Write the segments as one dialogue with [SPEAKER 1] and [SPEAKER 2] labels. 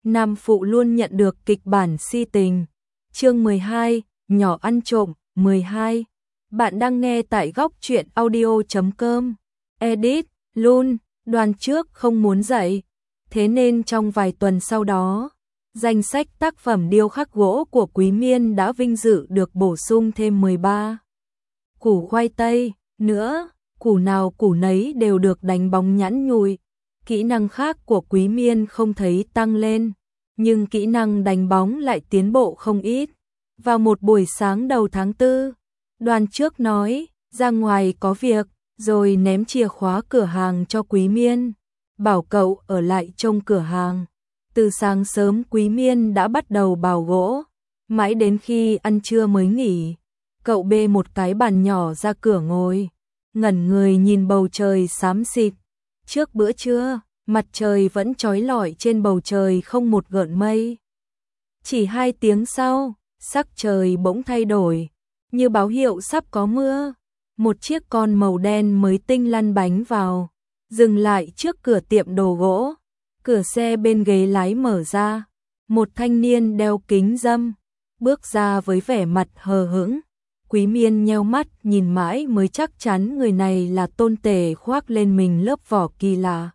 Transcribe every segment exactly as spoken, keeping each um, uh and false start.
[SPEAKER 1] nam phụ luôn nhận được kịch bản si tình. Chương mười hai, nhỏ ăn trộm, mười hai. Bạn đang nghe tại góc truyện audio chấm com. Edit, Lun, Đoàn trước không muốn dạy. Thế nên trong vài tuần sau đó, danh sách tác phẩm điêu khắc gỗ của Quý Miên đã vinh dự được bổ sung thêm mười ba củ khoai tây nữa, củ nào củ nấy đều được đánh bóng nhẵn nhụi. Kỹ năng khác của Quý Miên không thấy tăng lên, nhưng kỹ năng đánh bóng lại tiến bộ không ít. Vào một buổi sáng đầu tháng tư, Đoàn trước nói, ra ngoài có việc, rồi ném chìa khóa cửa hàng cho Quý Miên, bảo cậu ở lại trông cửa hàng. Từ sáng sớm Quý Miên đã bắt đầu bào gỗ, mãi đến khi ăn trưa mới nghỉ. Cậu bê một cái bàn nhỏ ra cửa ngồi, ngẩn người nhìn bầu trời xám xịt. Trước bữa trưa, mặt trời vẫn chói lọi trên bầu trời không một gợn mây. Chỉ hai tiếng sau, sắc trời bỗng thay đổi, như báo hiệu sắp có mưa. Một chiếc con màu đen mới tinh lăn bánh vào, dừng lại trước cửa tiệm đồ gỗ. Cửa xe bên ghế lái mở ra, một thanh niên đeo kính râm bước ra với vẻ mặt hờ hững. Quý Miên nheo mắt nhìn mãi mới chắc chắn người này là Tôn Tề khoác lên mình lớp vỏ kỳ lạ.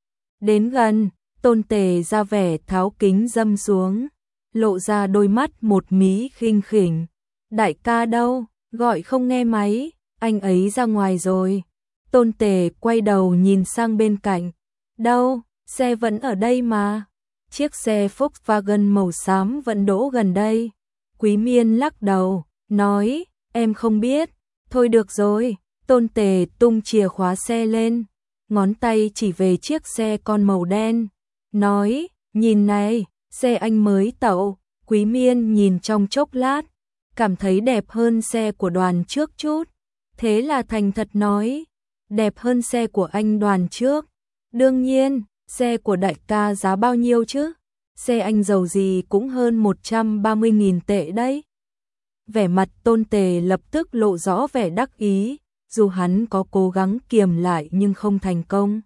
[SPEAKER 1] Đến gần, Tôn Tề ra vẻ tháo kính râm xuống, lộ ra đôi mắt một mí khinh khỉnh. Đại ca đâu, gọi không nghe máy, anh ấy ra ngoài rồi. Tôn Tề quay đầu nhìn sang bên cạnh. Đâu, xe vẫn ở đây mà. Chiếc xe Volkswagen màu xám vẫn đỗ gần đây. Quý Miên lắc đầu, nói, em không biết. Thôi được rồi. Tôn Tề tung chìa khóa xe lên, ngón tay chỉ về chiếc xe con màu đen, nói, nhìn này, xe anh mới tậu. Quý Miên nhìn trong chốc lát, cảm thấy đẹp hơn xe của Đoàn trước chút. Thế là thành thật nói, đẹp hơn xe của anh Đoàn trước. Đương nhiên, xe của đại ca giá bao nhiêu chứ? Xe anh giàu gì cũng hơn một trăm ba mươi nghìn tệ đấy. Vẻ mặt Tôn Tề lập tức lộ rõ vẻ đắc ý, dù hắn có cố gắng kiềm lại nhưng không thành công.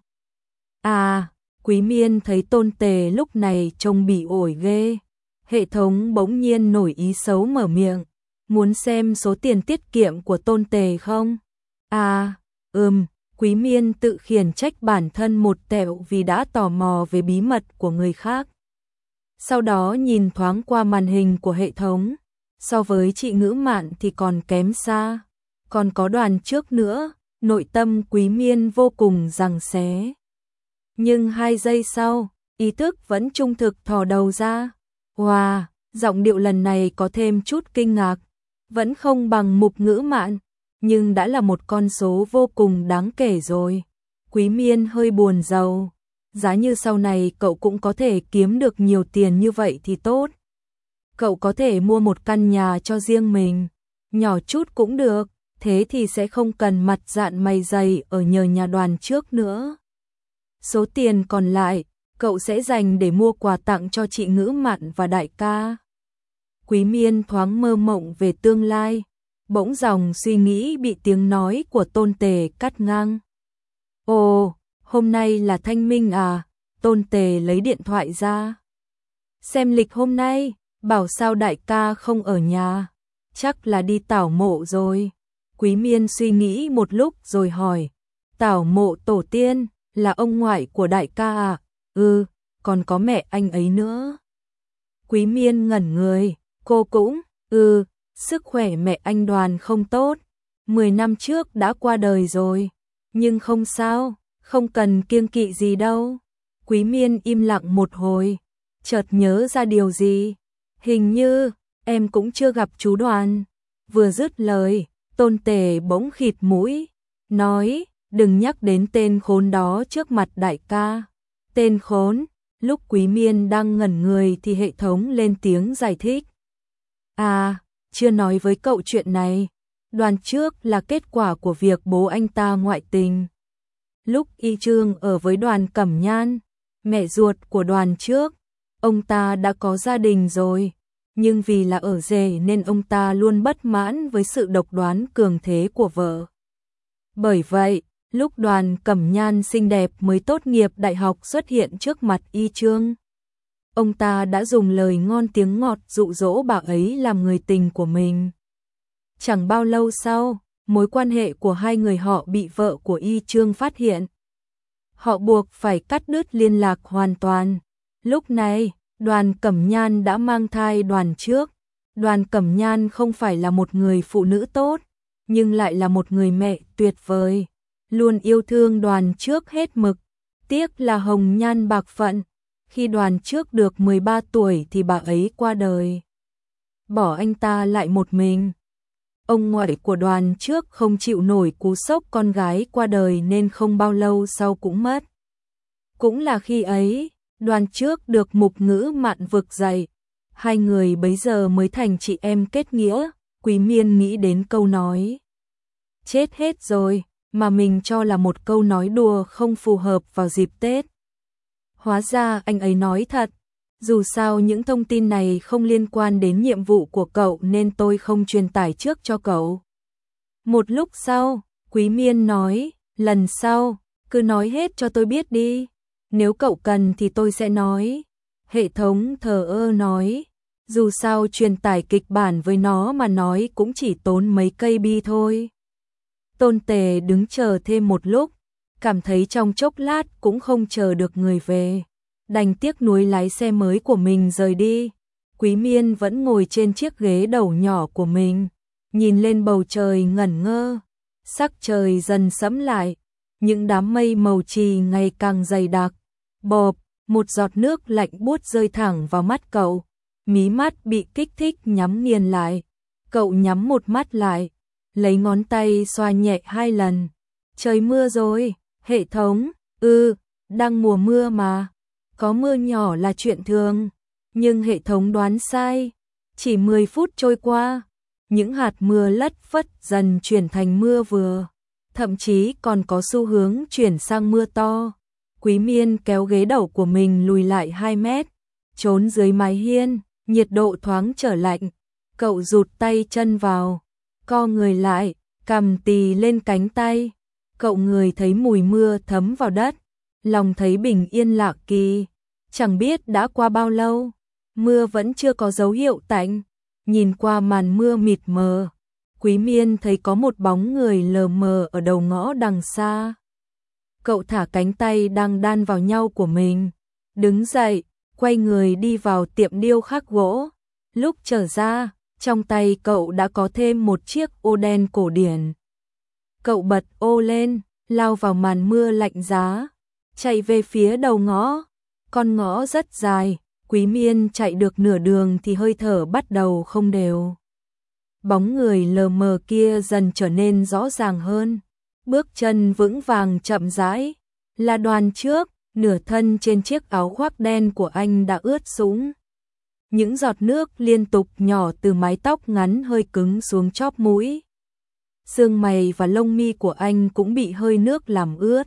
[SPEAKER 1] À, Quý Miên thấy Tôn Tề lúc này trông bị ổi ghê. Hệ thống bỗng nhiên nổi ý xấu mở miệng, muốn xem số tiền tiết kiệm của Tôn Tề không? À, ừm, Quý Miên tự khiển trách bản thân một tẹo vì đã tò mò về bí mật của người khác. Sau đó nhìn thoáng qua màn hình của hệ thống, so với chị Ngữ Mạn thì còn kém xa. Còn có Đoàn trước nữa, nội tâm Quý Miên vô cùng giằng xé. Nhưng hai giây sau, ý thức vẫn trung thực thò đầu ra. Wow, giọng điệu lần này có thêm chút kinh ngạc, vẫn không bằng Mục Ngữ Mạn, nhưng đã là một con số vô cùng đáng kể rồi. Quý Miên hơi buồn rầu, giá như sau này cậu cũng có thể kiếm được nhiều tiền như vậy thì tốt. Cậu có thể mua một căn nhà cho riêng mình, nhỏ chút cũng được, thế thì sẽ không cần mặt dạn mày dày ở nhờ nhà Đoàn trước nữa. Số tiền còn lại, cậu sẽ dành để mua quà tặng cho chị Ngữ Mạn và đại ca. Quý Miên thoáng mơ mộng về tương lai, bỗng dòng suy nghĩ bị tiếng nói của Tôn Tề cắt ngang. Ồ, hôm nay là Thanh Minh à? Tôn Tề lấy điện thoại ra. Xem lịch hôm nay, bảo sao đại ca không ở nhà, chắc là đi tảo mộ rồi. Quý Miên suy nghĩ một lúc rồi hỏi, tảo mộ tổ tiên, là ông ngoại của đại ca à? Ừ, còn có mẹ anh ấy nữa. Quý Miên ngẩn người, cô cũng, ừ, sức khỏe mẹ anh Đoàn không tốt, mười năm trước đã qua đời rồi, nhưng không sao, không cần kiêng kỵ gì đâu. Quý Miên im lặng một hồi, chợt nhớ ra điều gì, hình như em cũng chưa gặp chú Đoàn. Vừa dứt lời, Tôn Tề bỗng khịt mũi, nói, đừng nhắc đến tên khốn đó trước mặt đại ca. Tên khốn? Lúc Quý Miên đang ngẩn người thì hệ thống lên tiếng giải thích. À, chưa nói với cậu chuyện này, Đoàn trước là kết quả của việc bố anh ta ngoại tình. Lúc Y Trương ở với Đoàn Cẩm Nhan, mẹ ruột của Đoàn trước, ông ta đã có gia đình rồi, nhưng vì là ở rể nên ông ta luôn bất mãn với sự độc đoán cường thế của vợ. Bởi vậy, lúc Đoàn Cẩm Nhan xinh đẹp mới tốt nghiệp đại học xuất hiện trước mặt Y Trương, Ông ta đã dùng lời ngon tiếng ngọt dụ dỗ bà ấy làm người tình của mình. Chẳng bao lâu sau, mối quan hệ của hai người họ bị vợ của Y Trương phát hiện. Họ buộc phải cắt đứt liên lạc hoàn toàn. Lúc này, Đoàn Cẩm Nhan đã mang thai Đoàn Trước. Đoàn Cẩm Nhan không phải là một người phụ nữ tốt, nhưng lại là một người mẹ tuyệt vời, luôn yêu thương Đoàn Trước hết mực. Tiếc là hồng nhan bạc phận, khi Đoàn Trước được mười ba tuổi thì bà ấy qua đời, bỏ anh ta lại một mình. Ông ngoại của Đoàn Trước không chịu nổi cú sốc con gái qua đời nên không bao lâu sau cũng mất. Cũng là khi ấy, Đoàn Trước được Mục Ngữ Mạn vực dậy, hai người bấy giờ mới thành chị em kết nghĩa. Quý Miên nghĩ đến câu nói chết hết rồi mà mình cho là một câu nói đùa không phù hợp vào dịp Tết. Hóa ra anh ấy nói thật. Dù sao những thông tin này không liên quan đến nhiệm vụ của cậu nên tôi không truyền tải trước cho cậu. Một lúc sau, Quý Miên nói, lần sau, cứ nói hết cho tôi biết đi. Nếu cậu cần thì tôi sẽ nói. Hệ thống thờ ơ nói, dù sao truyền tải kịch bản với nó mà nói cũng chỉ tốn mấy cây bi thôi. Tôn Tề đứng chờ thêm một lúc, cảm thấy trong chốc lát cũng không chờ được người về. Đành tiếc nuối lái xe mới của mình rời đi. Quý Miên vẫn ngồi trên chiếc ghế đầu nhỏ của mình, nhìn lên bầu trời ngẩn ngơ. Sắc trời dần sẫm lại, những đám mây màu chì ngày càng dày đặc. Bộp, một giọt nước lạnh buốt rơi thẳng vào mắt cậu. Mí mắt bị kích thích nhắm nghiền lại. Cậu nhắm một mắt lại, lấy ngón tay xoa nhẹ hai lần. Trời mưa rồi, hệ thống, ừ, đang mùa mưa mà. Có mưa nhỏ là chuyện thường, nhưng hệ thống đoán sai. Chỉ mười phút trôi qua, những hạt mưa lất phất dần chuyển thành mưa vừa, thậm chí còn có xu hướng chuyển sang mưa to. Quý Miên kéo ghế đầu của mình lùi lại hai mét, trốn dưới mái hiên, nhiệt độ thoáng trở lạnh. Cậu rụt tay chân vào, co người lại, cằm tì lên cánh tay. Cậu người thấy mùi mưa thấm vào đất, lòng thấy bình yên lạ kỳ. Chẳng biết đã qua bao lâu, mưa vẫn chưa có dấu hiệu tạnh. Nhìn qua màn mưa mịt mờ, Quý Miên thấy có một bóng người lờ mờ ở đầu ngõ đằng xa. Cậu thả cánh tay đang đan vào nhau của mình, đứng dậy, quay người đi vào tiệm điêu khắc gỗ. Lúc trở ra, trong tay cậu đã có thêm một chiếc ô đen cổ điển. Cậu bật ô lên, lao vào màn mưa lạnh giá, chạy về phía đầu ngõ. Con ngõ rất dài, Quý Miên chạy được nửa đường thì hơi thở bắt đầu không đều. Bóng người lờ mờ kia dần trở nên rõ ràng hơn. Bước chân vững vàng chậm rãi, là Đoàn Trước, nửa thân trên chiếc áo khoác đen của anh đã ướt sũng. Những giọt nước liên tục nhỏ từ mái tóc ngắn hơi cứng xuống chóp mũi. Sương mày và lông mi của anh cũng bị hơi nước làm ướt,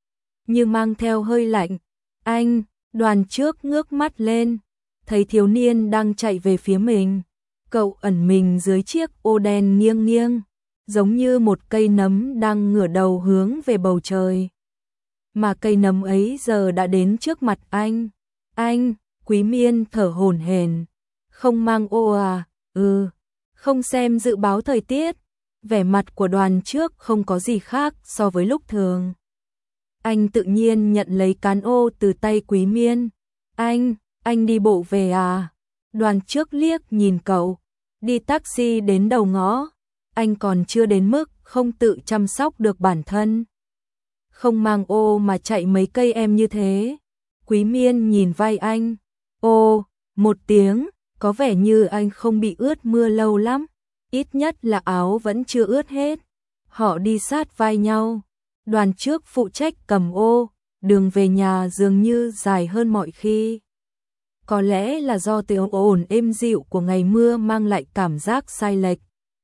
[SPEAKER 1] như mang theo hơi lạnh. Anh, Đoàn Trước ngước mắt lên, thấy thiếu niên đang chạy về phía mình. Cậu ẩn mình dưới chiếc ô đen nghiêng nghiêng, giống như một cây nấm đang ngửa đầu hướng về bầu trời. Mà cây nấm ấy giờ đã đến trước mặt anh. Anh, Quý Miên thở hổn hển. Không mang ô à? Ừ. Không xem dự báo thời tiết. Vẻ mặt của Đoàn Trước không có gì khác so với lúc thường. Anh tự nhiên nhận lấy cán ô từ tay Quý Miên. Anh, anh đi bộ về à? Đoàn Trước liếc nhìn cậu. Đi taxi đến đầu ngõ. Anh còn chưa đến mức không tự chăm sóc được bản thân. Không mang ô mà chạy mấy cây em như thế. Quý Miên nhìn vai anh. Ô, một tiếng, có vẻ như anh không bị ướt mưa lâu lắm. Ít nhất là áo vẫn chưa ướt hết. Họ đi sát vai nhau. Đoàn Trước phụ trách cầm ô, đường về nhà dường như dài hơn mọi khi. Có lẽ là do tiếng ồn êm dịu của ngày mưa mang lại cảm giác sai lệch.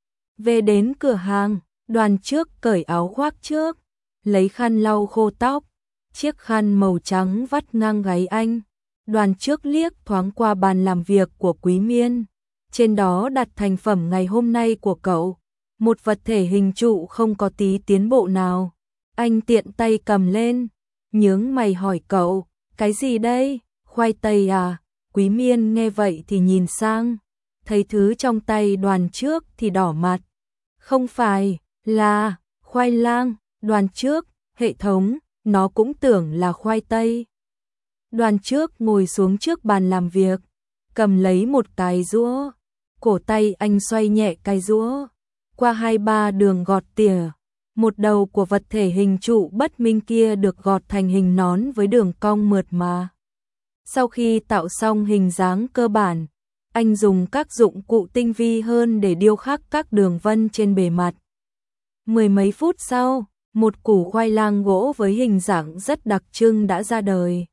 [SPEAKER 1] Về đến cửa hàng, Đoàn Trước cởi áo khoác trước, lấy khăn lau khô tóc, chiếc khăn màu trắng vắt ngang gáy anh. Đoàn Trước liếc thoáng qua bàn làm việc của Quý Miên, trên đó đặt thành phẩm ngày hôm nay của cậu, một vật thể hình trụ không có tí tiến bộ nào. Anh tiện tay cầm lên, nhướng mày hỏi cậu, cái gì đây, khoai tây à? Quý Miên nghe vậy thì nhìn sang, thấy thứ trong tay Đoàn Trước thì đỏ mặt. Không phải là khoai lang, Đoàn Trước, hệ thống, nó cũng tưởng là khoai tây. Đoàn Trước ngồi xuống trước bàn làm việc, cầm lấy một cái rũa, cổ tay anh xoay nhẹ cái rũa, qua hai ba đường gọt tỉa, một đầu của vật thể hình trụ bất minh kia được gọt thành hình nón với đường cong mượt mà. Sau khi tạo xong hình dáng cơ bản, anh dùng các dụng cụ tinh vi hơn để điêu khắc các đường vân trên bề mặt. Mười mấy phút sau, một củ khoai lang gỗ với hình dạng rất đặc trưng đã ra đời.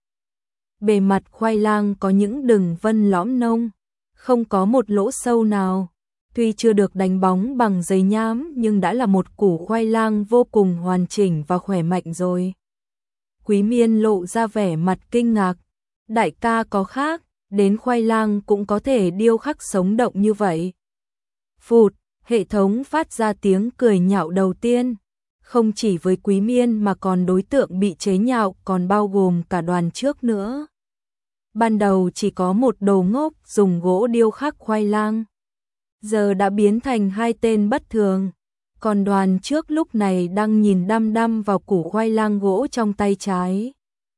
[SPEAKER 1] Bề mặt khoai lang có những đường vân lõm nông, không có một lỗ sâu nào. Tuy chưa được đánh bóng bằng giấy nhám nhưng đã là một củ khoai lang vô cùng hoàn chỉnh và khỏe mạnh rồi. Quý Miên lộ ra vẻ mặt kinh ngạc. Đại ca có khác, đến khoai lang cũng có thể điêu khắc sống động như vậy. Phụt, hệ thống phát ra tiếng cười nhạo đầu tiên. Không chỉ với Quý Miên mà còn đối tượng bị chế nhạo còn bao gồm cả Đoàn Trước nữa. Ban đầu chỉ có một đồ ngốc dùng gỗ điêu khắc khoai lang, giờ đã biến thành hai tên bất thường. Còn Đoàn Trước lúc này đang nhìn đăm đăm vào củ khoai lang gỗ trong tay trái.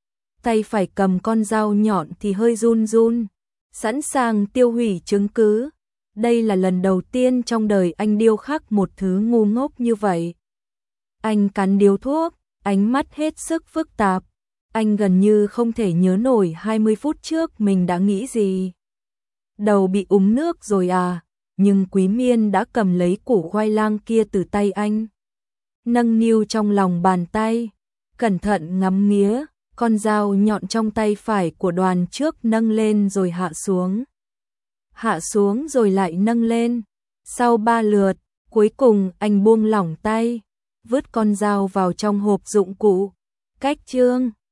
[SPEAKER 1] Tay phải cầm con dao nhọn thì hơi run run, sẵn sàng tiêu hủy chứng cứ. Đây là lần đầu tiên trong đời anh điêu khắc một thứ ngu ngốc như vậy. Anh cắn điếu thuốc, ánh mắt hết sức phức tạp. Anh gần như không thể nhớ nổi hai mươi phút trước mình đã nghĩ gì. Đầu bị úng nước rồi à, nhưng Quý Miên đã cầm lấy củ khoai lang kia từ tay anh. Nâng niu trong lòng bàn tay, cẩn thận ngắm nghía, con dao nhọn trong tay phải của Đoàn Trước nâng lên rồi hạ xuống. Hạ xuống rồi lại nâng lên. Sau ba lượt, cuối cùng anh buông lỏng tay, vứt con dao vào trong hộp dụng cụ. Cách chương